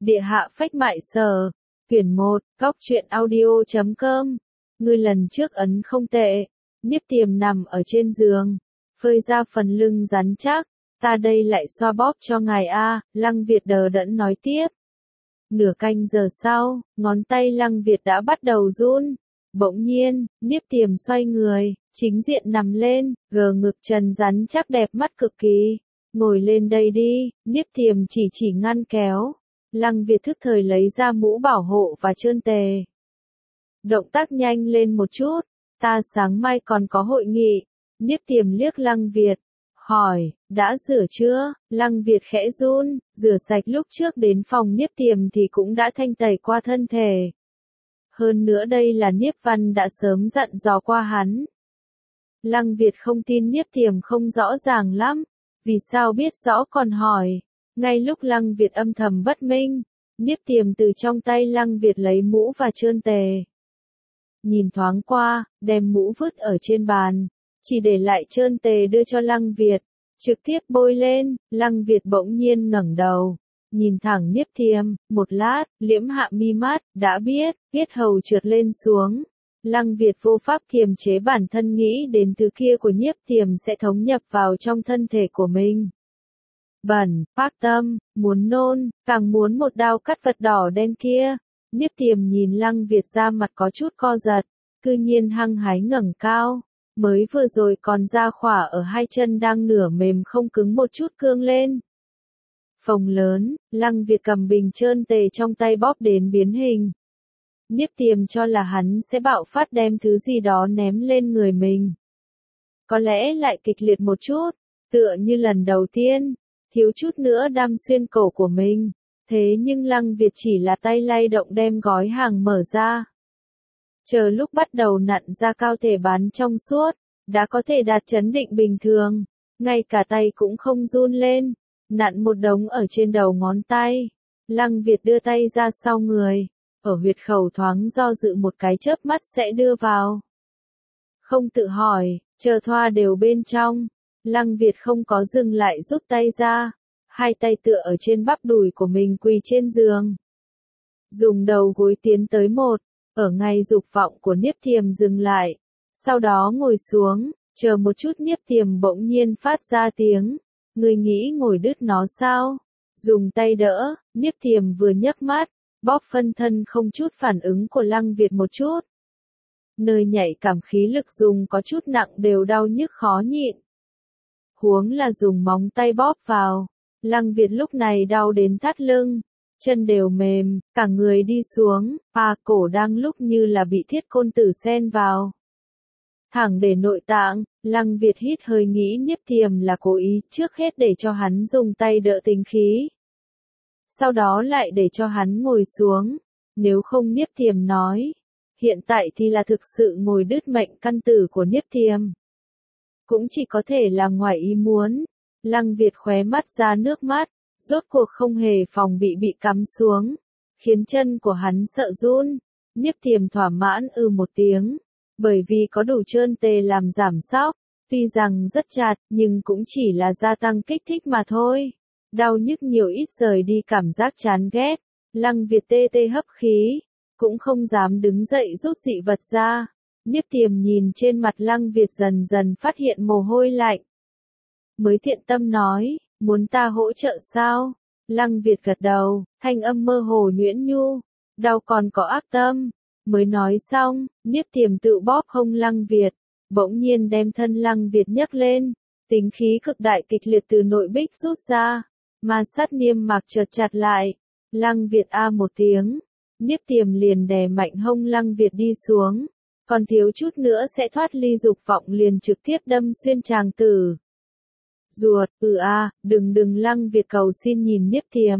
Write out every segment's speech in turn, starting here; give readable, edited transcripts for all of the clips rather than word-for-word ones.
Địa hạ phách mại sở. Quyển 1, góc truyện audio.com. Ngươi lần trước ấn không tệ. Niếp Tiềm nằm ở trên giường, phơi ra phần lưng rắn chắc. Ta đây lại xoa bóp cho ngài a, Lăng Việt đờ đẫn nói tiếp. Nửa canh giờ sau, ngón tay Lăng Việt đã bắt đầu run. Bỗng nhiên, Niếp Tiềm xoay người, chính diện nằm lên, gờ ngực trần rắn chắc đẹp mắt cực kỳ. Ngồi lên đây đi, Niếp Tiềm chỉ ngăn kéo. Lăng Việt thức thời lấy ra mũ bảo hộ và trơn tề. Động tác nhanh lên một chút, ta sáng mai còn có hội nghị. Niếp Tiềm liếc Lăng Việt, hỏi, đã rửa chưa? Lăng Việt khẽ run, rửa sạch lúc trước đến phòng Niếp Tiềm thì cũng đã thanh tẩy qua thân thể. Hơn nữa đây là Niếp Văn đã sớm dặn dò qua hắn. Lăng Việt không tin Niếp Tiềm không rõ ràng lắm, vì sao biết rõ còn hỏi. Ngay lúc Lăng Việt âm thầm bất minh, Niếp Tiềm từ trong tay Lăng Việt lấy mũ và trơn tề. Nhìn thoáng qua, đem mũ vứt ở trên bàn, chỉ để lại trơn tề đưa cho Lăng Việt, trực tiếp bôi lên. Lăng Việt bỗng nhiên ngẩng đầu, nhìn thẳng Niếp Tiềm, một lát, liễm hạ mi mắt, đã biết, yết hầu trượt lên xuống. Lăng Việt vô pháp kiềm chế bản thân nghĩ đến thứ kia của Niếp Tiềm sẽ thống nhập vào trong thân thể của mình. Bẩn, phác tâm, muốn nôn, càng muốn một đao cắt vật đỏ đen kia. Niếp Tiềm nhìn Lăng Việt ra mặt có chút co giật, cư nhiên hăng hái ngẩng cao. Mới vừa rồi còn da khỏa ở hai chân đang nửa mềm không cứng một chút cương lên. Phồng lớn, Lăng Việt cầm bình trơn tề trong tay bóp đến biến hình. Niếp Tiềm cho là hắn sẽ bạo phát đem thứ gì đó ném lên người mình. Có lẽ lại kịch liệt một chút, tựa như lần đầu tiên, thiếu chút nữa đâm xuyên cổ của mình. Thế nhưng Lăng Việt chỉ là tay lay động đem gói hàng mở ra. Chờ lúc bắt đầu nặn ra cao thể bán trong suốt, đã có thể đạt chấn định bình thường, ngay cả tay cũng không run lên, nặn một đống ở trên đầu ngón tay. Lăng Việt đưa tay ra sau người, ở huyệt khẩu thoáng do dự một cái chớp mắt sẽ đưa vào. Không tự hỏi, chờ thoa đều bên trong, Lăng Việt không có dừng lại rút tay ra, hai tay tựa ở trên bắp đùi của mình quỳ trên giường. Dùng đầu gối tiến tới một, ở ngay dục vọng của Niếp Tiềm dừng lại, sau đó ngồi xuống, chờ một chút. Niếp Tiềm bỗng nhiên phát ra tiếng, người nghĩ ngồi đứt nó sao? Dùng tay đỡ, Niếp Tiềm vừa nhấc mắt, bóp phân thân không chút phản ứng của Lăng Việt một chút. Nơi nhạy cảm khí lực dùng có chút nặng đều đau nhức khó nhịn. Huống là dùng móng tay bóp vào, Lăng Việt lúc này đau đến thắt lưng, chân đều mềm, cả người đi xuống, cổ đang lúc như là bị thiết côn tử xen vào. Thẳng để nội tạng, Lăng Việt hít hơi nghĩ Niếp Tiềm là cố ý trước hết để cho hắn dùng tay đỡ tính khí. Sau đó lại để cho hắn ngồi xuống, nếu không Niếp Tiềm nói. Hiện tại thì là thực sự ngồi đứt mệnh căn tử của Niếp Tiềm. Cũng chỉ có thể là ngoài ý muốn. Lăng Việt khóe mắt ra nước mắt, rốt cuộc không hề phòng bị cắm xuống, khiến chân của hắn sợ run. Niếp Tiềm thỏa mãn một tiếng, bởi vì có đủ trơn tề làm giảm sóc, tuy rằng rất chặt nhưng cũng chỉ là gia tăng kích thích mà thôi. Đau nhức nhiều ít rời đi cảm giác chán ghét. Lăng Việt tê tê hấp khí, cũng không dám đứng dậy rút dị vật ra. Niếp Tiềm nhìn trên mặt Lăng Việt dần dần phát hiện mồ hôi lạnh. Mới thiện tâm nói, muốn ta hỗ trợ sao? Lăng Việt gật đầu, thanh âm mơ hồ nhuyễn nhu, đau còn có ác tâm. Mới nói xong, Niếp Tiềm tự bóp hông Lăng Việt, bỗng nhiên đem thân Lăng Việt nhấc lên, tính khí cực đại kịch liệt từ nội bích rút ra, ma sát niêm mạc chợt chặt lại. Lăng Việt một tiếng, Niếp Tiềm liền đè mạnh hông Lăng Việt đi xuống, còn thiếu chút nữa sẽ thoát ly dục vọng liền trực tiếp đâm xuyên tràng tử. Ruột, đừng. Lăng Việt cầu xin nhìn Niếp Tiềm.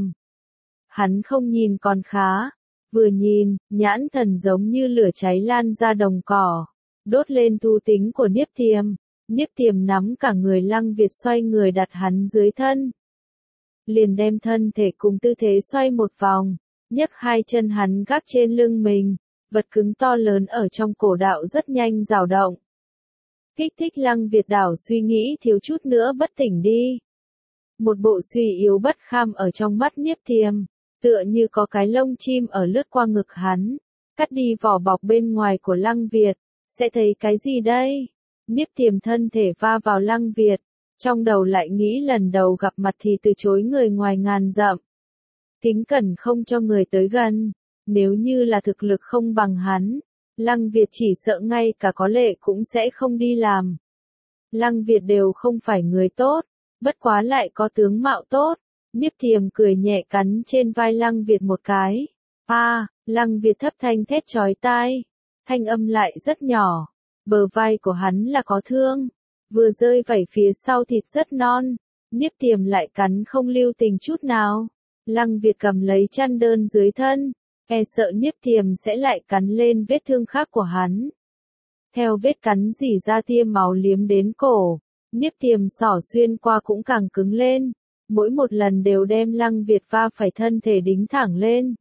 Hắn không nhìn còn khá, vừa nhìn, nhãn thần giống như lửa cháy lan ra đồng cỏ, đốt lên thú tính của Niếp Tiềm. Niếp Tiềm nắm cả người Lăng Việt xoay người đặt hắn dưới thân. Liền đem thân thể cùng tư thế xoay một vòng, nhấc hai chân hắn gác trên lưng mình, vật cứng to lớn ở trong cổ đạo rất nhanh dao động. Kích thích Lăng Việt đảo suy nghĩ thiếu chút nữa bất tỉnh đi. Một bộ suy yếu bất kham ở trong mắt Niếp Tiềm, tựa như có cái lông chim ở lướt qua ngực hắn, cắt đi vỏ bọc bên ngoài của Lăng Việt, sẽ thấy cái gì đây? Niếp Tiềm thân thể va vào Lăng Việt, trong đầu lại nghĩ lần đầu gặp mặt thì từ chối người ngoài ngàn dặm. Kính cẩn không cho người tới gần, nếu như là thực lực không bằng hắn, Lăng Việt chỉ sợ ngay cả có lệ cũng sẽ không đi làm. Lăng Việt đều không phải người tốt, bất quá lại có tướng mạo tốt. Niếp Tiềm cười nhẹ cắn trên vai Lăng Việt một cái. Lăng Việt thấp thanh thét chói tai, thanh âm lại rất nhỏ. Bờ vai của hắn là có thương, vừa rơi vảy phía sau thịt rất non. Niếp Tiềm lại cắn không lưu tình chút nào. Lăng Việt cầm lấy chăn đơn dưới thân, e sợ Niếp Tiềm sẽ lại cắn lên vết thương khác của hắn. Theo vết cắn rỉ ra tia máu liếm đến cổ, Niếp Tiềm xỏ xuyên qua cũng càng cứng lên, mỗi một lần đều đem Lăng Việt va phải thân thể đính thẳng lên.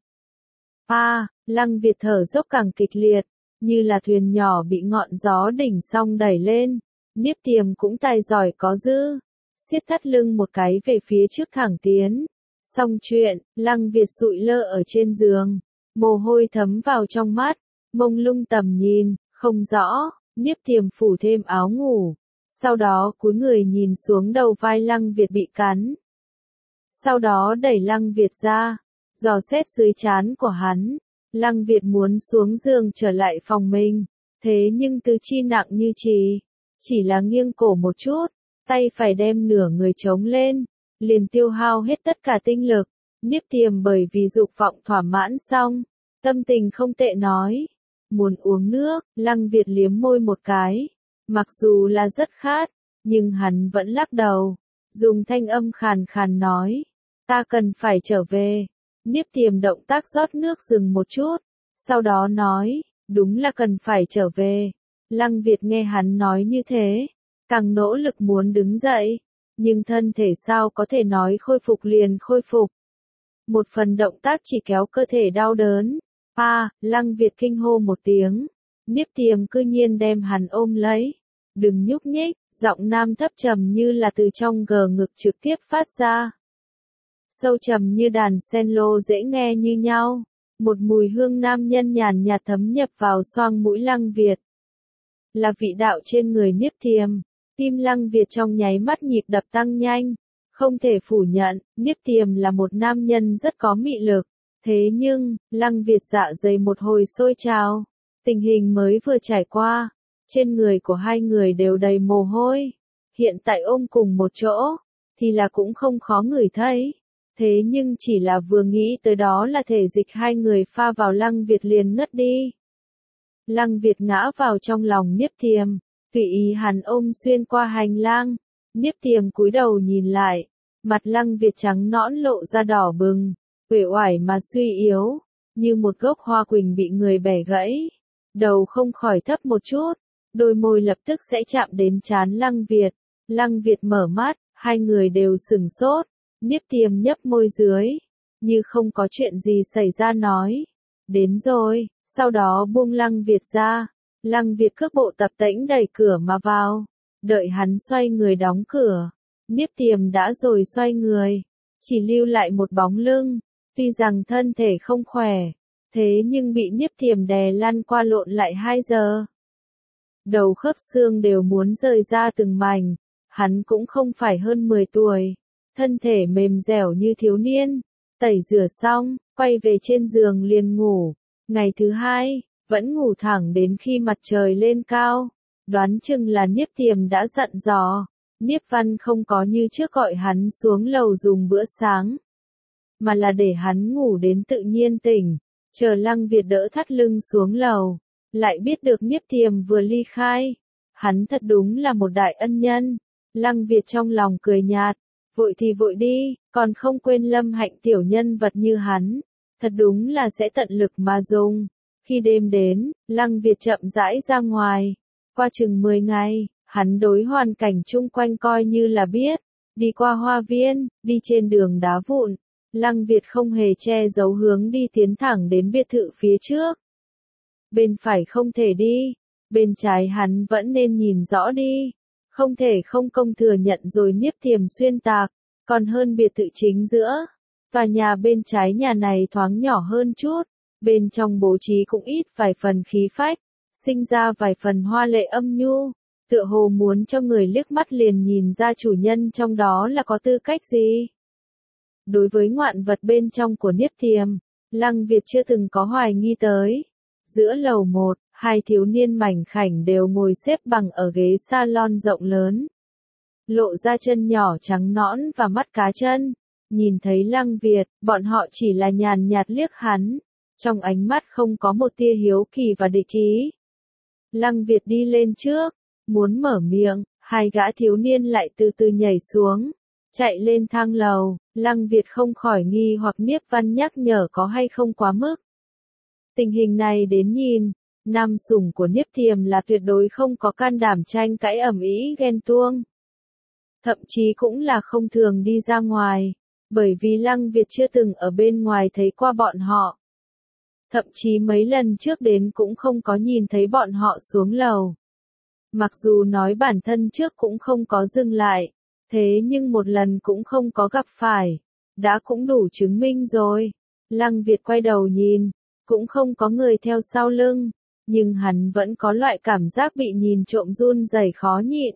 Lăng Việt thở dốc càng kịch liệt, như là thuyền nhỏ bị ngọn gió đỉnh song đẩy lên. Niếp Tiềm cũng tài giỏi có dư, siết thắt lưng một cái về phía trước thẳng tiến. Xong chuyện, Lăng Việt sụi lơ ở trên giường, mồ hôi thấm vào trong mắt, mông lung tầm nhìn, không rõ. Niếp Tiềm phủ thêm áo ngủ, sau đó cúi người nhìn xuống đầu vai Lăng Việt bị cắn. Sau đó đẩy Lăng Việt ra, dò xét dưới trán của hắn. Lăng Việt muốn xuống giường trở lại phòng mình, thế nhưng tứ chi nặng như chỉ là nghiêng cổ một chút, tay phải đem nửa người chống lên, liền tiêu hao hết tất cả tinh lực. Niếp Tiềm bởi vì dục vọng thỏa mãn xong, tâm tình không tệ nói, muốn uống nước. Lăng Việt liếm môi một cái, mặc dù là rất khát, nhưng hắn vẫn lắc đầu, dùng thanh âm khàn khàn nói, ta cần phải trở về. Niếp Tiềm động tác rót nước dừng một chút, sau đó nói, đúng là cần phải trở về. Lăng Việt nghe hắn nói như thế, càng nỗ lực muốn đứng dậy, nhưng thân thể sao có thể nói khôi phục liền khôi phục. Một phần động tác chỉ kéo cơ thể đau đớn. Lăng Việt kinh hô một tiếng, Niếp Tiềm cư nhiên đem hắn ôm lấy. Đừng nhúc nhích, giọng nam thấp trầm như là từ trong gờ ngực trực tiếp phát ra. Sâu trầm như đàn sen lô dễ nghe như nhau, một mùi hương nam nhân nhàn nhạt thấm nhập vào xoang mũi Lăng Việt. Là vị đạo trên người Niếp Tiềm, tim Lăng Việt trong nháy mắt nhịp đập tăng nhanh, không thể phủ nhận, Niếp Tiềm là một nam nhân rất có mị lực, thế nhưng, Lăng Việt dạ dày một hồi sôi trào, tình hình mới vừa trải qua, trên người của hai người đều đầy mồ hôi, hiện tại ôm cùng một chỗ, thì là cũng không khó ngửi thấy. Thế nhưng chỉ là vừa nghĩ tới đó là thể dịch hai người pha vào Lăng Việt liền ngất đi. Lăng Việt ngã vào trong lòng Niếp Tiềm, tùy ý hắn ôm xuyên qua hành lang. Niếp Tiềm cúi đầu nhìn lại, mặt Lăng Việt trắng nõn lộ ra đỏ bừng, uể oải mà suy yếu, như một gốc hoa quỳnh bị người bẻ gãy. Đầu không khỏi thấp một chút, đôi môi lập tức sẽ chạm đến trán Lăng Việt. Lăng Việt mở mắt, hai người đều sửng sốt. Niếp Tiềm nhấp môi dưới, như không có chuyện gì xảy ra nói, đến rồi, sau đó buông Lăng Việt ra. Lăng Việt cước bộ tập tễnh đẩy cửa mà vào, đợi hắn xoay người đóng cửa, Niếp Tiềm đã rồi xoay người, chỉ lưu lại một bóng lưng, tuy rằng thân thể không khỏe, thế nhưng bị Niếp Tiềm đè lăn qua lộn lại 2 giờ. Đầu khớp xương đều muốn rời ra từng mảnh, hắn cũng không phải hơn 10 tuổi. Thân thể mềm dẻo như thiếu niên, tẩy rửa xong, quay về trên giường liền ngủ. Ngày thứ hai, vẫn ngủ thẳng đến khi mặt trời lên cao. Đoán chừng là Niếp Tiềm đã dặn dò. Niếp Văn không có như trước gọi hắn xuống lầu dùng bữa sáng, mà là để hắn ngủ đến tự nhiên tỉnh, chờ Lăng Việt đỡ thắt lưng xuống lầu. Lại biết được Niếp Tiềm vừa ly khai. Hắn thật đúng là một đại ân nhân. Lăng Việt trong lòng cười nhạt. Vội thì vội đi, còn không quên Lâm Hạnh tiểu nhân vật như hắn, thật đúng là sẽ tận lực mà dùng. Khi đêm đến, Lăng Việt chậm rãi ra ngoài, qua chừng 10 ngày, hắn đối hoàn cảnh chung quanh coi như là biết, đi qua hoa viên, đi trên đường đá vụn, Lăng Việt không hề che giấu hướng đi tiến thẳng đến biệt thự phía trước. Bên phải không thể đi, bên trái hắn vẫn nên nhìn rõ đi. Không thể không công thừa nhận rồi Niếp Tiềm xuyên tạc, còn hơn biệt thự chính giữa. Tòa nhà bên trái nhà này thoáng nhỏ hơn chút, bên trong bố trí cũng ít vài phần khí phách, sinh ra vài phần hoa lệ âm nhu, tựa hồ muốn cho người liếc mắt liền nhìn ra chủ nhân trong đó là có tư cách gì. Đối với ngoạn vật bên trong của Niếp Thiềm, Lăng Việt chưa từng có hoài nghi tới. Giữa lầu 1, hai thiếu niên mảnh khảnh đều ngồi xếp bằng ở ghế salon rộng lớn. Lộ ra chân nhỏ trắng nõn và mắt cá chân. Nhìn thấy Lăng Việt, bọn họ chỉ là nhàn nhạt liếc hắn. Trong ánh mắt không có một tia hiếu kỳ và địch ý. Lăng Việt đi lên trước, muốn mở miệng, hai gã thiếu niên lại từ từ nhảy xuống. Chạy lên thang lầu, Lăng Việt không khỏi nghi hoặc Niếp Văn nhắc nhở có hay không quá mức. Tình hình này đến nhìn, nam sủng của Niếp Thiềm là tuyệt đối không có can đảm tranh cãi ầm ĩ ghen tuông. Thậm chí cũng là không thường đi ra ngoài, bởi vì Lăng Việt chưa từng ở bên ngoài thấy qua bọn họ. Thậm chí mấy lần trước đến cũng không có nhìn thấy bọn họ xuống lầu. Mặc dù nói bản thân trước cũng không có dừng lại, thế nhưng một lần cũng không có gặp phải, đã cũng đủ chứng minh rồi. Lăng Việt quay đầu nhìn, cũng không có người theo sau lưng, nhưng hắn vẫn có loại cảm giác bị nhìn trộm run rẩy khó nhịn.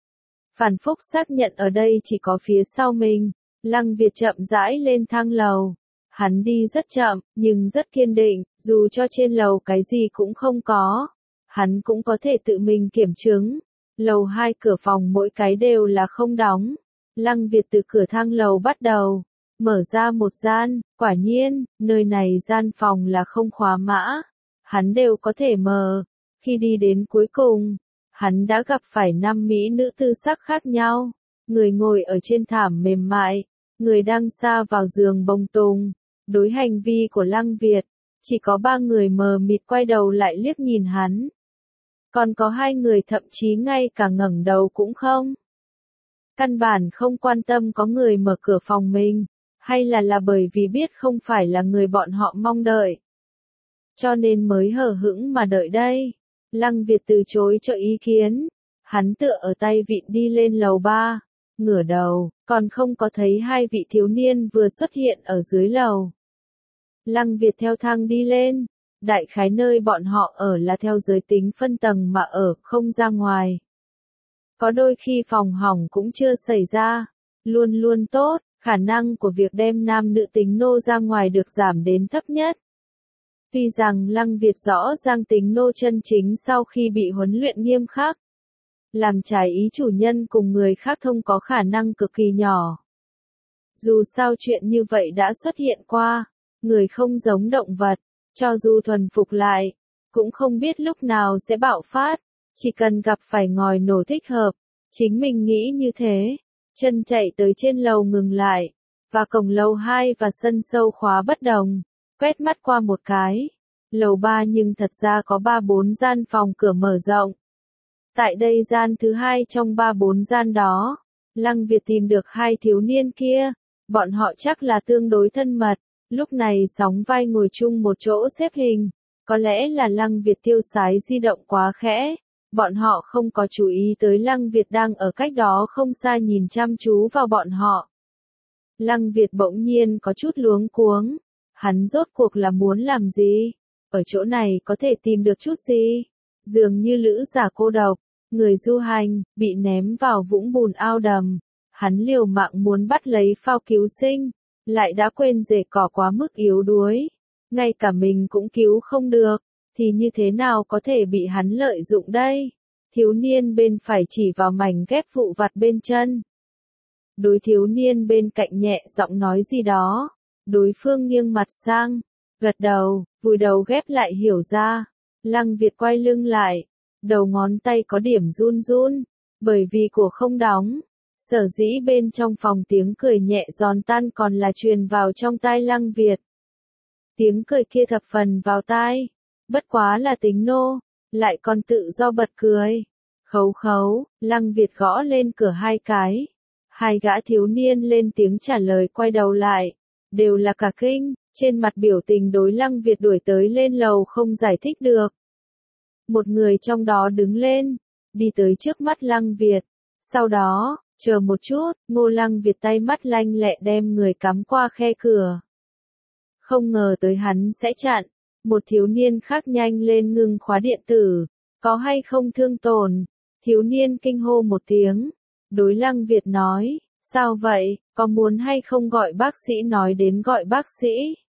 Phản Phúc xác nhận ở đây chỉ có phía sau mình, Lăng Việt chậm rãi lên thang lầu. Hắn đi rất chậm, nhưng rất kiên định, dù cho trên lầu cái gì cũng không có. Hắn cũng có thể tự mình kiểm chứng. Lầu 2 cửa phòng mỗi cái đều là không đóng. Lăng Việt từ cửa thang lầu bắt đầu. Mở ra một gian, quả nhiên, nơi này gian phòng là không khóa mã. Hắn đều có thể mở. Khi đi đến cuối cùng, hắn đã gặp phải 5 mỹ nữ tư sắc khác nhau. Người ngồi ở trên thảm mềm mại, người đang sa vào giường bông tùng. Đối hành vi của Lăng Việt, chỉ có 3 người mờ mịt quay đầu lại liếc nhìn hắn. Còn có 2 người thậm chí ngay cả ngẩng đầu cũng không. Căn bản không quan tâm có người mở cửa phòng mình, hay là bởi vì biết không phải là người bọn họ mong đợi. Cho nên mới hờ hững mà đợi đây. Lăng Việt từ chối cho ý kiến. Hắn tựa ở tay vịn đi lên lầu 3, ngửa đầu, còn không có thấy 2 vị thiếu niên vừa xuất hiện ở dưới lầu. Lăng Việt theo thang đi lên, đại khái nơi bọn họ ở là theo giới tính phân tầng mà ở, không ra ngoài. Có đôi khi phòng hỏng cũng chưa xảy ra, luôn luôn tốt, khả năng của việc đem nam nữ tính nô ra ngoài được giảm đến thấp nhất. Tuy rằng Lăng Việt rõ ràng tính nô chân chính sau khi bị huấn luyện nghiêm khắc, làm trái ý chủ nhân cùng người khác thông có khả năng cực kỳ nhỏ. Dù sao chuyện như vậy đã xuất hiện qua. Người không giống động vật, cho dù thuần phục lại, cũng không biết lúc nào sẽ bạo phát, chỉ cần gặp phải ngòi nổ thích hợp, chính mình nghĩ như thế, chân chạy tới trên lầu ngừng lại, và cổng lầu 2 và sân sâu khóa bất đồng, quét mắt qua một cái, lầu 3 nhưng thật ra có 3-4 gian phòng cửa mở rộng. Tại đây gian thứ 2 trong 3-4 gian đó, Lăng Việt tìm được 2 thiếu niên kia, bọn họ chắc là tương đối thân mật. Lúc này sóng vai ngồi chung một chỗ xếp hình, có lẽ là Lăng Việt tiêu sái di động quá khẽ, bọn họ không có chú ý tới Lăng Việt đang ở cách đó không xa nhìn chăm chú vào bọn họ. Lăng Việt bỗng nhiên có chút luống cuống, hắn rốt cuộc là muốn làm gì? Ở chỗ này có thể tìm được chút gì? Dường như lữ giả cô độc, người du hành, bị ném vào vũng bùn ao đầm, hắn liều mạng muốn bắt lấy phao cứu sinh. Lại đã quên rễ cỏ quá mức yếu đuối, ngay cả mình cũng cứu không được, thì như thế nào có thể bị hắn lợi dụng đây? Thiếu niên bên phải chỉ vào mảnh ghép vụn vặt bên chân. Đối thiếu niên bên cạnh nhẹ giọng nói gì đó, đối phương nghiêng mặt sang, gật đầu, vùi đầu ghép lại hiểu ra. Lăng Việt quay lưng lại, đầu ngón tay có điểm run run, bởi vì của không đóng. Sở dĩ bên trong phòng tiếng cười nhẹ giòn tan còn là truyền vào trong tai Lăng Việt. Tiếng cười kia thập phần vào tai, bất quá là tính nô, lại còn tự do bật cười. Khấu khấu, Lăng Việt gõ lên cửa 2 cái. 2 gã thiếu niên lên tiếng trả lời quay đầu lại, đều là cả kinh, trên mặt biểu tình đối Lăng Việt đuổi tới lên lầu không giải thích được. Một người trong đó đứng lên, đi tới trước mắt Lăng Việt, sau đó, Chờ một chút, Ngô Lăng Việt tay mắt lanh lẹ đem người cắm qua khe cửa. Không ngờ tới hắn sẽ chặn. Một thiếu niên khác nhanh lên ngưng khóa điện tử. Có hay không thương tổn? Thiếu niên kinh hô một tiếng. Đối Lăng Việt nói, sao vậy, có muốn hay không gọi bác sĩ? Nói đến gọi bác sĩ.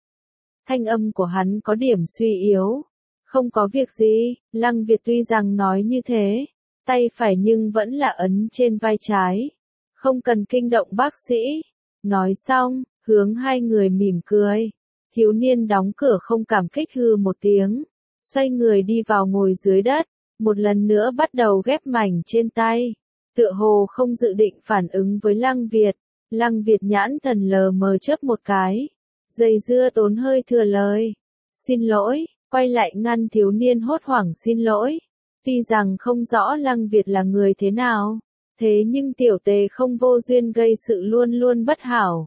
Thanh âm của hắn có điểm suy yếu. Không có việc gì, Lăng Việt tuy rằng nói như thế, tay phải nhưng vẫn là ấn trên vai trái. Không cần kinh động bác sĩ. Nói xong, hướng hai người mỉm cười. Thiếu niên đóng cửa không cảm kích hư một tiếng. Xoay người đi vào ngồi dưới đất. Một lần nữa bắt đầu ghép mảnh trên tay. Tựa hồ không dự định phản ứng với Lăng Việt. Lăng Việt nhãn thần lờ mờ chớp một cái. Dây dưa tốn hơi thừa lời. Xin lỗi, quay lại ngăn thiếu niên hốt hoảng xin lỗi. Tuy rằng không rõ Lăng Việt là người thế nào. Thế nhưng tiểu tề không vô duyên gây sự luôn luôn bất hảo.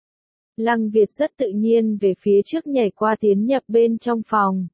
Lăng Việt rất tự nhiên về phía trước nhảy qua tiến nhập bên trong phòng.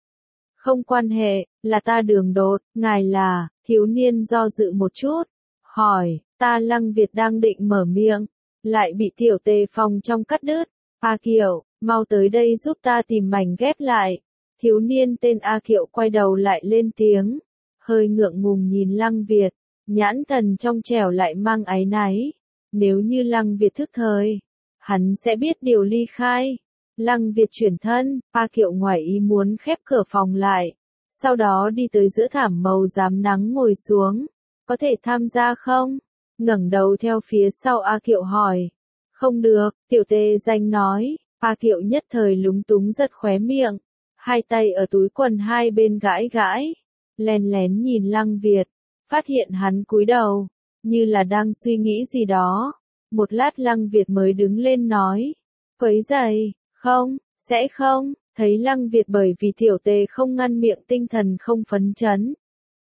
Không quan hệ, là ta đường đột, ngài là, thiếu niên do dự một chút. Hỏi, ta Lăng Việt đang định mở miệng, lại bị tiểu tề phòng trong cắt đứt. A Kiệu, mau tới đây giúp ta tìm mảnh ghép lại. Thiếu niên tên A Kiệu quay đầu lại lên tiếng. Hơi ngượng ngùng nhìn Lăng Việt, nhãn thần trong trẻo lại mang áy náy. Nếu như Lăng Việt thức thời, hắn sẽ biết điều ly khai. Lăng Việt chuyển thân, A Kiệu ngoài ý muốn khép cửa phòng lại. Sau đó đi tới giữa thảm màu rám nắng ngồi xuống. Có thể tham gia không? Ngẩng đầu theo phía sau A Kiệu hỏi. Không được, tiểu tề danh nói. A Kiệu nhất thời lúng túng giật khóe miệng. Hai tay ở túi quần hai bên gãi gãi. Lén lén nhìn Lăng Việt. Phát hiện hắn cúi đầu. Như là đang suy nghĩ gì đó. Một lát Lăng Việt mới đứng lên nói. Quấy giày, không, sẽ không. Thấy Lăng Việt bởi vì tiểu tề không ngăn miệng tinh thần không phấn chấn.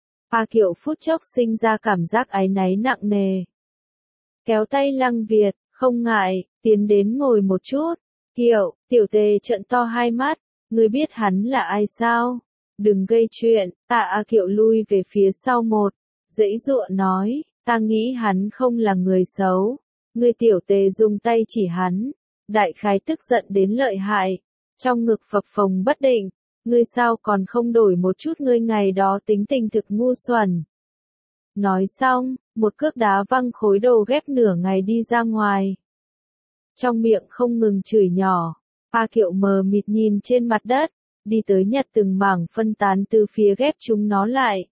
A Kiệu phút chốc sinh ra cảm giác áy náy nặng nề. Kéo tay Lăng Việt, không ngại, tiến đến ngồi một chút. Kiệu, tiểu tề trợn to hai mắt, ngươi biết hắn là ai sao? Đừng gây chuyện, tạ A Kiệu lui về phía sau một, giãy giụa nói, ta nghĩ hắn không là người xấu. Ngươi tiểu tề dùng tay chỉ hắn, đại khái tức giận đến lợi hại, trong ngực phập phồng bất định, ngươi sao còn không đổi một chút, ngươi ngày đó tính tình thực ngu xuẩn. Nói xong, một cước đá văng khối đồ ghép nửa ngày đi ra ngoài. Trong miệng không ngừng chửi nhỏ, A Kiệu mờ mịt nhìn trên mặt đất, đi tới nhặt từng mảng phân tán từ phía ghép chúng nó lại.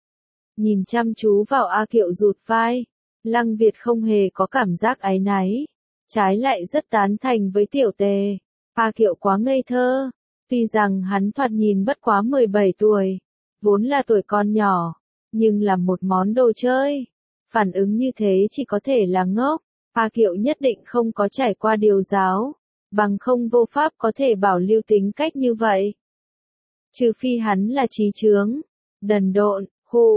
Nhìn chăm chú vào A Kiệu rụt vai, Lăng Việt không hề có cảm giác áy náy, trái lại rất tán thành với tiểu tề. A Kiệu quá ngây thơ, tuy rằng hắn thoạt nhìn bất quá 17 tuổi, vốn là tuổi con nhỏ, nhưng là một món đồ chơi. Phản ứng như thế chỉ có thể là ngốc. A Kiệu nhất định không có trải qua điều giáo, bằng không vô pháp có thể bảo lưu tính cách như vậy. Trừ phi hắn là trí chướng, đần độn,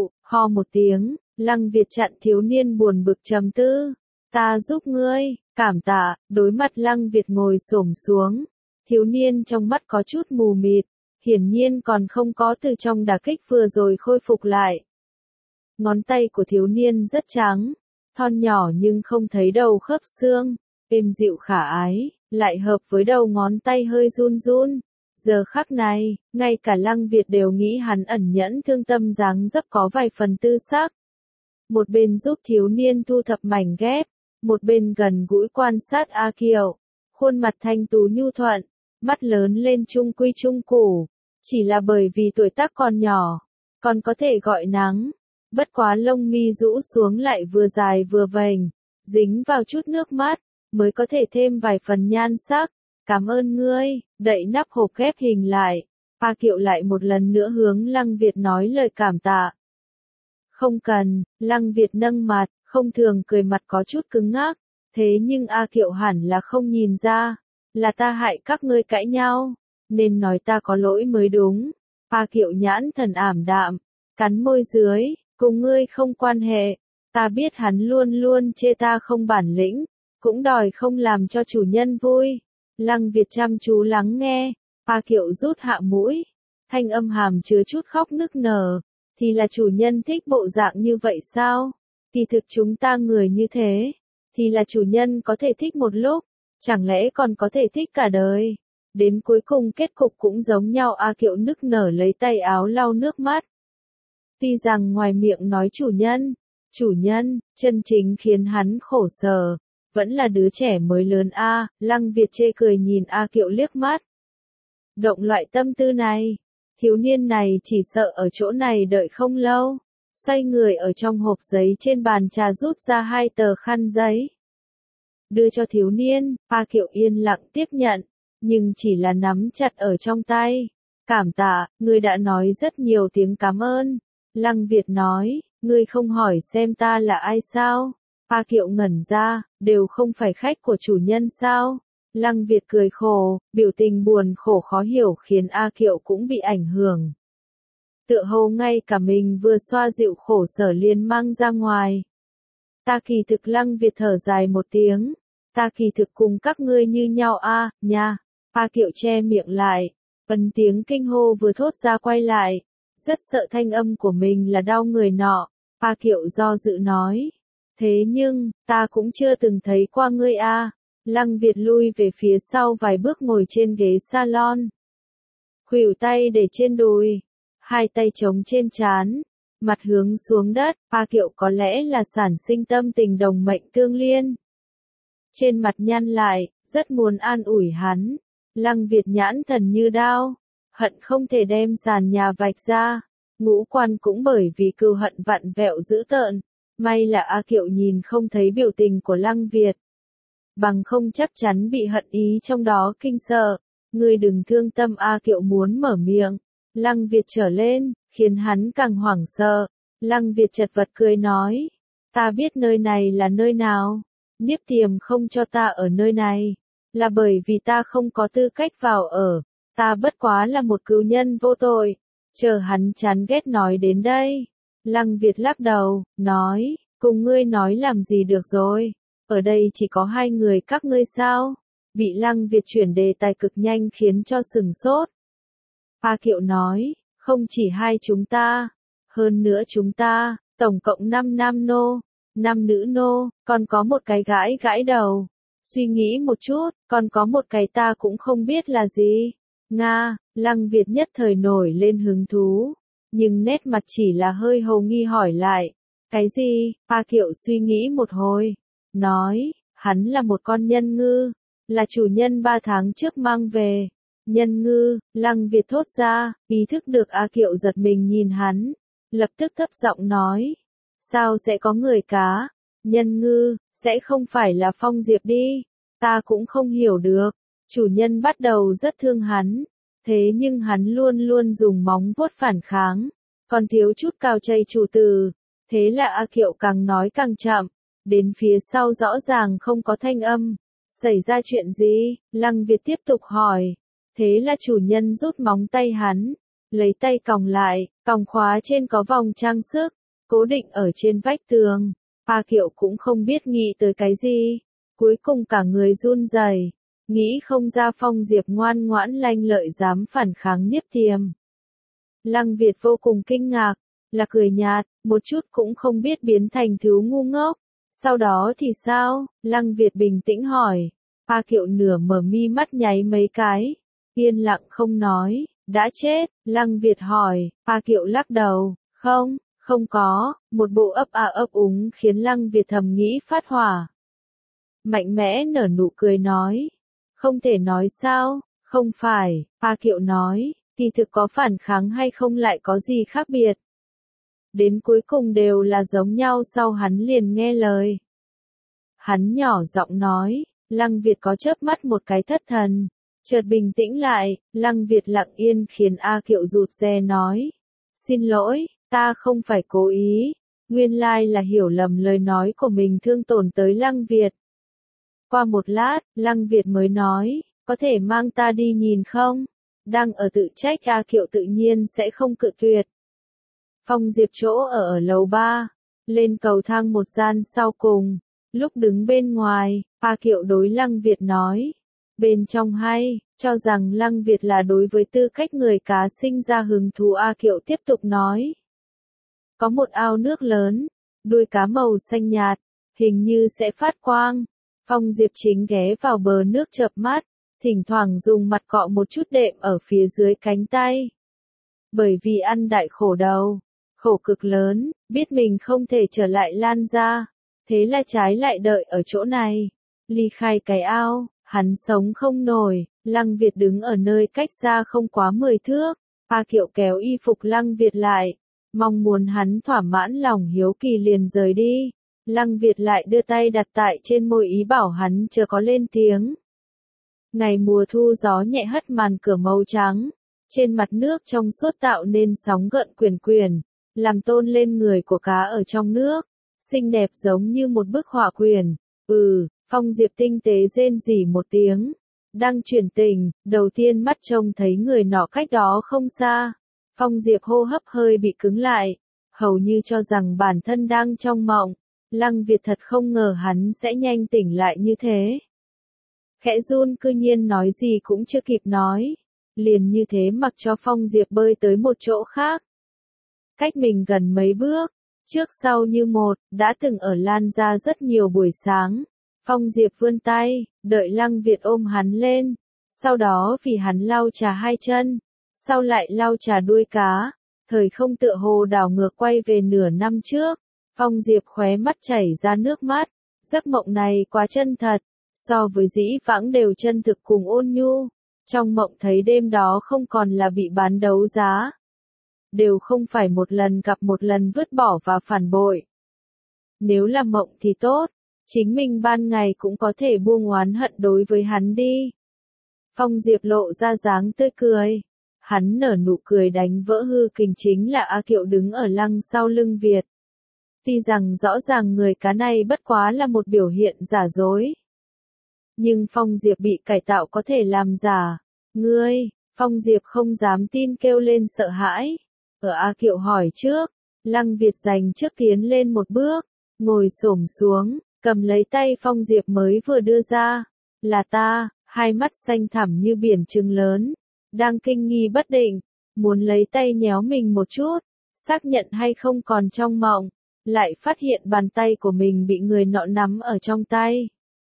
ho một tiếng, Lăng Việt chặn thiếu niên buồn bực trầm tư. Ta giúp ngươi, cảm tạ, đối mặt Lăng Việt ngồi xổm xuống. Thiếu niên trong mắt có chút mù mịt, hiển nhiên còn không có từ trong đả kích vừa rồi khôi phục lại. Ngón tay của thiếu niên rất trắng, thon nhỏ nhưng không thấy đầu khớp xương, êm dịu khả ái, lại hợp với đầu ngón tay hơi run run. Giờ khắc này, ngay cả Lăng Việt đều nghĩ hắn ẩn nhẫn thương tâm dáng dấp có vài phần tư sắc. Một bên giúp thiếu niên thu thập mảnh ghép, một bên gần gũi quan sát A Kiệu, khuôn mặt thanh tú nhu thuận, mắt lớn lên trung quy trung củ, chỉ là bởi vì tuổi tác còn nhỏ, còn có thể gọi nắng, bất quá lông mi rũ xuống lại vừa dài vừa vành, dính vào chút nước mắt, mới có thể thêm vài phần nhan sắc. Cảm ơn ngươi, đậy nắp hộp ghép hình lại, A Kiệu lại một lần nữa hướng Lăng Việt nói lời cảm tạ. Không cần, Lăng Việt nâng mặt, không thường cười mặt có chút cứng ngắc, thế nhưng A Kiệu hẳn là không nhìn ra, là ta hại các ngươi cãi nhau, nên nói ta có lỗi mới đúng. A Kiệu nhãn thần ảm đạm, cắn môi dưới, cùng ngươi không quan hệ, ta biết hắn luôn luôn chê ta không bản lĩnh, cũng đòi không làm cho chủ nhân vui. Lăng Việt chăm chú lắng nghe, A Kiệu rút hạ mũi, thanh âm hàm chứa chút khóc nức nở, thì là chủ nhân thích bộ dạng như vậy sao? Kỳ thực chúng ta người như thế, thì là chủ nhân có thể thích một lúc, chẳng lẽ còn có thể thích cả đời. Đến cuối cùng kết cục cũng giống nhau. A Kiệu nức nở lấy tay áo lau nước mắt. Tuy rằng ngoài miệng nói chủ nhân, chân chính khiến hắn khổ sở, vẫn là đứa trẻ mới lớn a. Lăng Việt chê cười nhìn A Kiệu liếc mắt. Động loại tâm tư này, thiếu niên này chỉ sợ ở chỗ này đợi không lâu. Xoay người ở trong hộp giấy trên bàn trà rút ra 2 tờ khăn giấy. Đưa cho thiếu niên, A Kiệu yên lặng tiếp nhận, nhưng chỉ là nắm chặt ở trong tay. Cảm tạ, ngươi đã nói rất nhiều tiếng cảm ơn. Lăng Việt nói, ngươi không hỏi xem ta là ai sao? A Kiệu ngẩn ra, đều không phải khách của chủ nhân sao? Lăng Việt cười khổ, biểu tình buồn khổ khó hiểu khiến A Kiệu cũng bị ảnh hưởng. Tựa hồ ngay cả mình vừa xoa dịu khổ sở liền mang ra ngoài. Ta kỳ thực, Lăng Việt thở dài một tiếng. Ta kỳ thực cùng các ngươi như nhau a, nha. A Kiệu che miệng lại, ấn tiếng kinh hô vừa thốt ra quay lại. Rất sợ thanh âm của mình là đau người nọ. A Kiệu do dự nói. Thế nhưng, ta cũng chưa từng thấy qua ngươi a. Lăng Việt lui về phía sau vài bước ngồi trên ghế salon. Khuỷu tay để trên đùi, 2 tay chống trên trán, mặt hướng xuống đất. A Kiệu có lẽ là sản sinh tâm tình đồng mệnh tương liên. Trên mặt nhăn lại, rất muốn an ủi hắn. Lăng Việt nhãn thần như đao, hận không thể đem sàn nhà vạch ra. Ngũ quan cũng bởi vì cừu hận vặn vẹo dữ tợn. May là A Kiệu nhìn không thấy biểu tình của Lăng Việt. Bằng không chắc chắn bị hận ý trong đó kinh sợ. Ngươi đừng thương tâm. A Kiệu muốn mở miệng. Lăng Việt trở lên, khiến hắn càng hoảng sợ. Lăng Việt chật vật cười nói. Ta biết nơi này là nơi nào. Niếp Tiềm không cho ta ở nơi này, là bởi vì ta không có tư cách vào ở. Ta bất quá là một cừu nhân vô tội. Chờ hắn chán ghét nói đến đây. Lăng Việt lắc đầu, nói, cùng ngươi nói làm gì được rồi. Ở đây chỉ có 2 người các ngươi sao? Bị Lăng Việt chuyển đề tài cực nhanh khiến cho sừng sốt. A Kiệu nói, không chỉ 2 chúng ta, hơn nữa chúng ta, tổng cộng 5 nam nô, 5 nữ nô, còn có một cái gãi đầu. Suy nghĩ một chút, còn có một cái ta cũng không biết là gì. Nga, Lăng Việt nhất thời nổi lên hứng thú, nhưng nét mặt chỉ là hơi hồ nghi hỏi lại. Cái gì? A Kiệu suy nghĩ một hồi, nói, hắn là một con nhân ngư, là chủ nhân 3 tháng trước mang về. Nhân ngư, Lăng Việt thốt ra, ý thức được A Kiệu giật mình nhìn hắn, lập tức thấp giọng nói. Sao sẽ có người cá? Nhân ngư, sẽ không phải là Phong Diệp đi. Ta cũng không hiểu được. Chủ nhân bắt đầu rất thương hắn. Thế nhưng hắn luôn luôn dùng móng vuốt phản kháng. Còn thiếu chút cào chây chủ từ. Thế là A Kiệu càng nói càng chậm. Đến phía sau rõ ràng không có thanh âm. Xảy ra chuyện gì? Lăng Việt tiếp tục hỏi. Thế là chủ nhân rút móng tay hắn. Lấy tay còng lại, còng khóa trên có vòng trang sức. Cố định ở trên vách tường. A Kiệu cũng không biết nghĩ tới cái gì. Cuối cùng cả người run rẩy, nghĩ không ra Phong Diệp ngoan ngoãn lanh lợi dám phản kháng Niếp Tiềm. Lăng Việt vô cùng kinh ngạc, là cười nhạt, một chút cũng không biết biến thành thứ ngu ngốc. Sau đó thì sao? Lăng Việt bình tĩnh hỏi. A Kiệu nửa mở mi mắt nháy mấy cái, yên lặng không nói. Đã chết? Lăng Việt hỏi. A Kiệu lắc đầu, không có. Một bộ ấp a ấp úng khiến Lăng Việt thầm nghĩ phát hỏa. Mạnh mẽ nở nụ cười nói. Không thể nói sao? Không phải. A Kiệu nói, kỳ thực có phản kháng hay không lại có gì khác biệt. Đến cuối cùng đều là giống nhau. Sau hắn liền nghe lời. Hắn nhỏ giọng nói. Lăng Việt có chớp mắt một cái thất thần. Chợt bình tĩnh lại. Lăng Việt lặng yên khiến A Kiệu rụt rè nói. Xin lỗi, ta không phải cố ý. Nguyên lai là hiểu lầm lời nói của mình thương tổn tới Lăng Việt. Qua một lát, Lăng Việt mới nói, có thể mang ta đi nhìn không? Đang ở tự trách A Kiệu tự nhiên sẽ không cự tuyệt. Phong Diệp chỗ ở lầu 3, lên cầu thang một gian sau cùng. Lúc đứng bên ngoài, A Kiệu đối Lăng Việt nói. Bên trong hay, cho rằng Lăng Việt là đối với tư cách người cá sinh ra hứng thú. A Kiệu tiếp tục nói. Có một ao nước lớn, đuôi cá màu xanh nhạt, hình như sẽ phát quang. Phong Diệp chính ghé vào bờ nước chợp mắt, thỉnh thoảng dùng mặt cọ một chút đệm ở phía dưới cánh tay. Bởi vì ăn đại khổ đầu, khổ cực lớn, biết mình không thể trở lại Lan gia, thế là trái lại đợi ở chỗ này. Ly khai cái ao, hắn sống không nổi, Lăng Việt đứng ở nơi cách xa không quá 10 thước. A Kiệu kéo y phục Lăng Việt lại, mong muốn hắn thỏa mãn lòng hiếu kỳ liền rời đi. Lăng Việt lại đưa tay đặt tại trên môi ý bảo hắn chớ có lên tiếng. Ngày mùa thu gió nhẹ hất màn cửa màu trắng, trên mặt nước trong suốt tạo nên sóng gợn quyển quyển, làm tôn lên người của cá ở trong nước, xinh đẹp giống như một bức họa quyển. Phong Diệp tinh tế rên rỉ một tiếng, đang chuyển tình, đầu tiên mắt trông thấy người nọ cách đó không xa. Phong Diệp hô hấp hơi bị cứng lại, hầu như cho rằng bản thân đang trong mộng. Lăng Việt thật không ngờ hắn sẽ nhanh tỉnh lại như thế. Khẽ run cư nhiên nói gì cũng chưa kịp nói, liền như thế mặc cho Phong Diệp bơi tới một chỗ khác. Cách mình gần mấy bước, trước sau như một, đã từng ở Lan gia rất nhiều buổi sáng. Phong Diệp vươn tay, đợi Lăng Việt ôm hắn lên, sau đó vì hắn lau chà hai chân, sau lại lau chà đuôi cá, thời không tựa hồ đảo ngược quay về nửa năm trước. Phong Diệp khóe mắt chảy ra nước mắt, giấc mộng này quá chân thật, so với dĩ vãng đều chân thực cùng ôn nhu. Trong mộng thấy đêm đó không còn là bị bán đấu giá, đều không phải một lần gặp một lần vứt bỏ và phản bội. Nếu là mộng thì tốt, chính mình ban ngày cũng có thể buông oán hận đối với hắn đi. Phong Diệp lộ ra dáng tươi cười, hắn nở nụ cười đánh vỡ hư kình chính là A Kiệu đứng ở lăng sau lưng Việt. Tuy rằng rõ ràng người cá này bất quá là một biểu hiện giả dối, nhưng Phong Diệp bị cải tạo có thể làm giả. Ngươi, Phong Diệp không dám tin kêu lên sợ hãi. Ở A Kiệu hỏi trước, Lăng Việt giành trước tiến lên một bước, ngồi xổm xuống, cầm lấy tay Phong Diệp mới vừa đưa ra. Là ta, hai mắt xanh thẳm như biển trừng lớn, đang kinh nghi bất định, muốn lấy tay nhéo mình một chút, xác nhận hay không còn trong mộng, lại phát hiện bàn tay của mình bị người nọ nắm ở trong tay.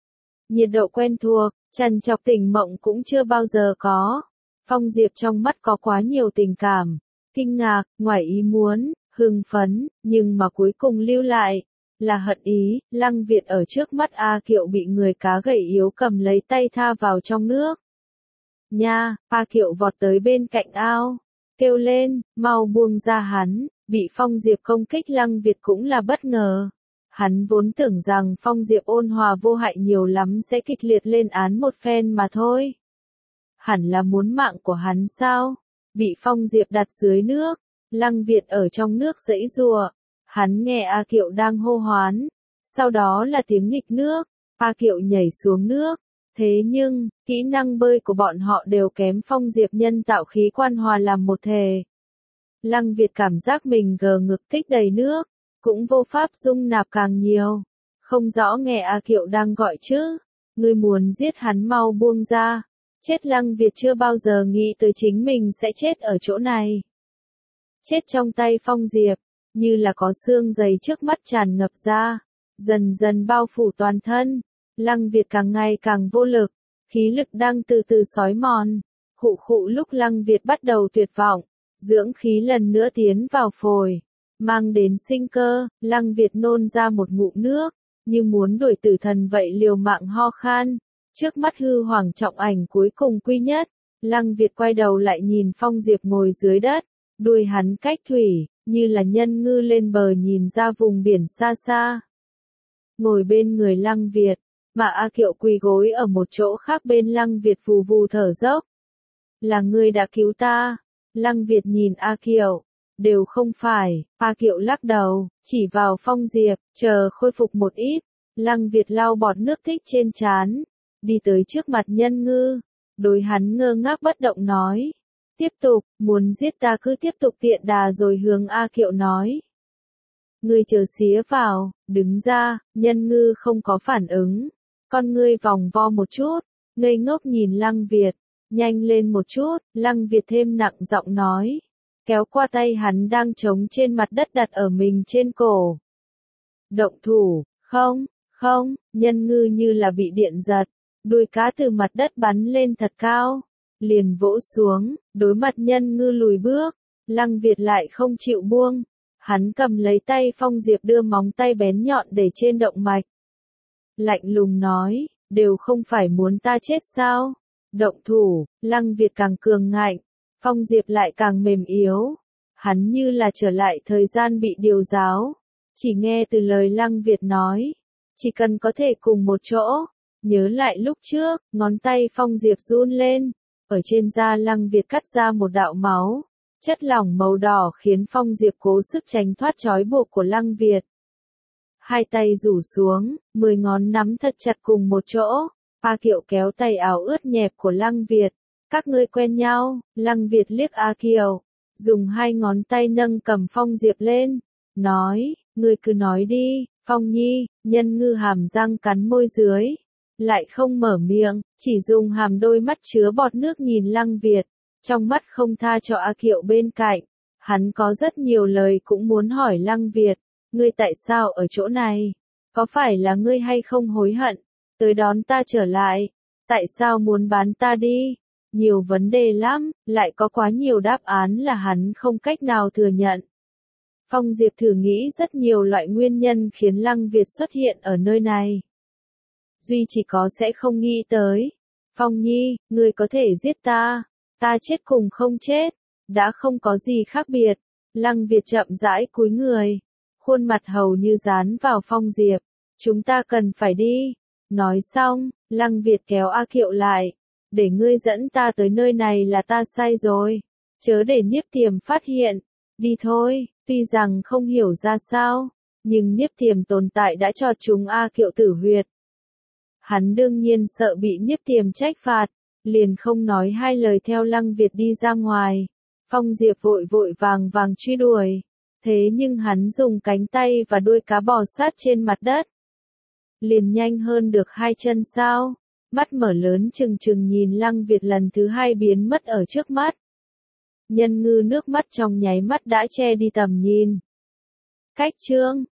Nhiệt độ quen thuộc, trằn trọc tỉnh mộng cũng chưa bao giờ có. Phong Diệp trong mắt có quá nhiều tình cảm, kinh ngạc, ngoài ý muốn, hưng phấn, nhưng mà cuối cùng lưu lại là hận ý. Lăng Việt ở trước mắt A Kiệu bị người cá gầy yếu cầm lấy tay tha vào trong nước. Nha, A Kiệu vọt tới bên cạnh ao, kêu lên, mau buông ra hắn. Bị Phong Diệp công kích Lăng Việt cũng là bất ngờ. Hắn vốn tưởng rằng Phong Diệp ôn hòa vô hại nhiều lắm sẽ kịch liệt lên án một phen mà thôi. Hẳn là muốn mạng của hắn sao? Bị Phong Diệp đặt dưới nước, Lăng Việt ở trong nước giãy giụa. Hắn nghe A Kiệu đang hô hoán, sau đó là tiếng nghịch nước. A Kiệu nhảy xuống nước, thế nhưng, kỹ năng bơi của bọn họ đều kém Phong Diệp nhân tạo khí quan hòa làm một thể. Lăng Việt cảm giác mình gờ ngực tích đầy nước, cũng vô pháp dung nạp càng nhiều. Không rõ nghe A Kiệu đang gọi chứ, ngươi muốn giết hắn mau buông ra. Chết. Lăng Việt chưa bao giờ nghĩ tới chính mình sẽ chết ở chỗ này. Chết trong tay Phong Diệp, như là có xương dày trước mắt tràn ngập ra, dần dần bao phủ toàn thân. Lăng Việt càng ngày càng vô lực, khí lực đang từ từ xói mòn. Khụ khụ. Lúc Lăng Việt bắt đầu tuyệt vọng, dưỡng khí lần nữa tiến vào phổi, mang đến sinh cơ. Lăng Việt nôn ra một ngụm nước, như muốn đuổi tử thần vậy liều mạng ho khan. Trước mắt hư hoàng trọng ảnh cuối cùng quy nhất, Lăng Việt quay đầu lại nhìn Phong Diệp ngồi dưới đất, đuôi hắn cách thủy, như là nhân ngư lên bờ nhìn ra vùng biển xa xa. Ngồi bên người Lăng Việt, mà A Kiệu quỳ gối ở một chỗ khác bên Lăng Việt vù vù thở dốc. Là ngươi đã cứu ta. Lăng Việt nhìn A Kiệu, đều không phải. A Kiệu lắc đầu, chỉ vào Phong Diệp, chờ khôi phục một ít. Lăng Việt lau bọt nước thích trên trán, đi tới trước mặt nhân ngư, đối hắn ngơ ngác bất động nói. Tiếp tục, muốn giết ta cứ tiếp tục tiện đà. Rồi hướng A Kiệu nói. Ngươi chờ xía vào, đứng ra. Nhân ngư không có phản ứng, con ngươi vòng vo một chút, ngây ngốc nhìn Lăng Việt. Nhanh lên một chút. Lăng Việt thêm nặng giọng nói, kéo qua tay hắn đang trống trên mặt đất đặt ở mình trên cổ. Động thủ, không, không, Nhân Ngư như là bị điện giật, đuôi cá từ mặt đất bắn lên thật cao, liền vỗ xuống, đối mặt Nhân Ngư lùi bước, Lăng Việt lại không chịu buông, hắn cầm lấy tay Phong Diệp đưa móng tay bén nhọn để trên động mạch. Lạnh lùng nói, đều không phải muốn ta chết sao? Động thủ, Lăng Việt càng cường ngạnh, Phong Diệp lại càng mềm yếu. Hắn như là trở lại thời gian bị điều giáo, chỉ nghe từ lời Lăng Việt nói, chỉ cần có thể cùng một chỗ, nhớ lại lúc trước, ngón tay Phong Diệp run lên, ở trên da Lăng Việt cắt ra một đạo máu, chất lỏng màu đỏ khiến Phong Diệp cố sức tránh thoát trói buộc của Lăng Việt. Hai tay rủ xuống, 10 ngón nắm thật chặt cùng một chỗ, A Kiệu kéo tay áo ướt nhẹp của Lăng Việt, các ngươi quen nhau, Lăng Việt liếc A Kiều, dùng hai ngón tay nâng cầm Phong Diệp lên, nói, ngươi cứ nói đi, Phong Nhi. Nhân Ngư hàm răng cắn môi dưới, lại không mở miệng, chỉ dùng hàm đôi mắt chứa bọt nước nhìn Lăng Việt, trong mắt không tha cho A Kiệu bên cạnh. Hắn có rất nhiều lời cũng muốn hỏi Lăng Việt, ngươi tại sao ở chỗ này? Có phải là ngươi hay không hối hận, tới đón ta trở lại? Tại sao muốn bán ta đi? Nhiều vấn đề lắm, lại có quá nhiều đáp án là hắn không cách nào thừa nhận. Phong Diệp thử nghĩ rất nhiều loại nguyên nhân khiến Lăng Việt xuất hiện ở nơi này. Duy chỉ có sẽ không nghĩ tới. Phong Nhi, ngươi có thể giết ta, ta chết cùng không chết, đã không có gì khác biệt. Lăng Việt chậm rãi cúi người, khuôn mặt hầu như dán vào Phong Diệp. Chúng ta cần phải đi. Nói xong, Lăng Việt kéo A Kiệu lại. Để ngươi dẫn ta tới nơi này là ta sai rồi. Chớ để Niếp Tiềm phát hiện. Đi thôi, tuy rằng không hiểu ra sao, nhưng Niếp Tiềm tồn tại đã cho chúng A Kiệu tử huyệt. Hắn đương nhiên sợ bị Niếp Tiềm trách phạt, liền không nói hai lời theo Lăng Việt đi ra ngoài. Phong Diệp vội vội vàng vàng truy đuổi, thế nhưng hắn dùng cánh tay và đuôi cá bò sát trên mặt đất. Liền nhanh hơn được hai chân sao? Mắt mở lớn trừng trừng nhìn Lăng Việt lần thứ hai biến mất ở trước mắt. Nhân Ngư nước mắt trong nháy mắt đã che đi tầm nhìn. Cách chương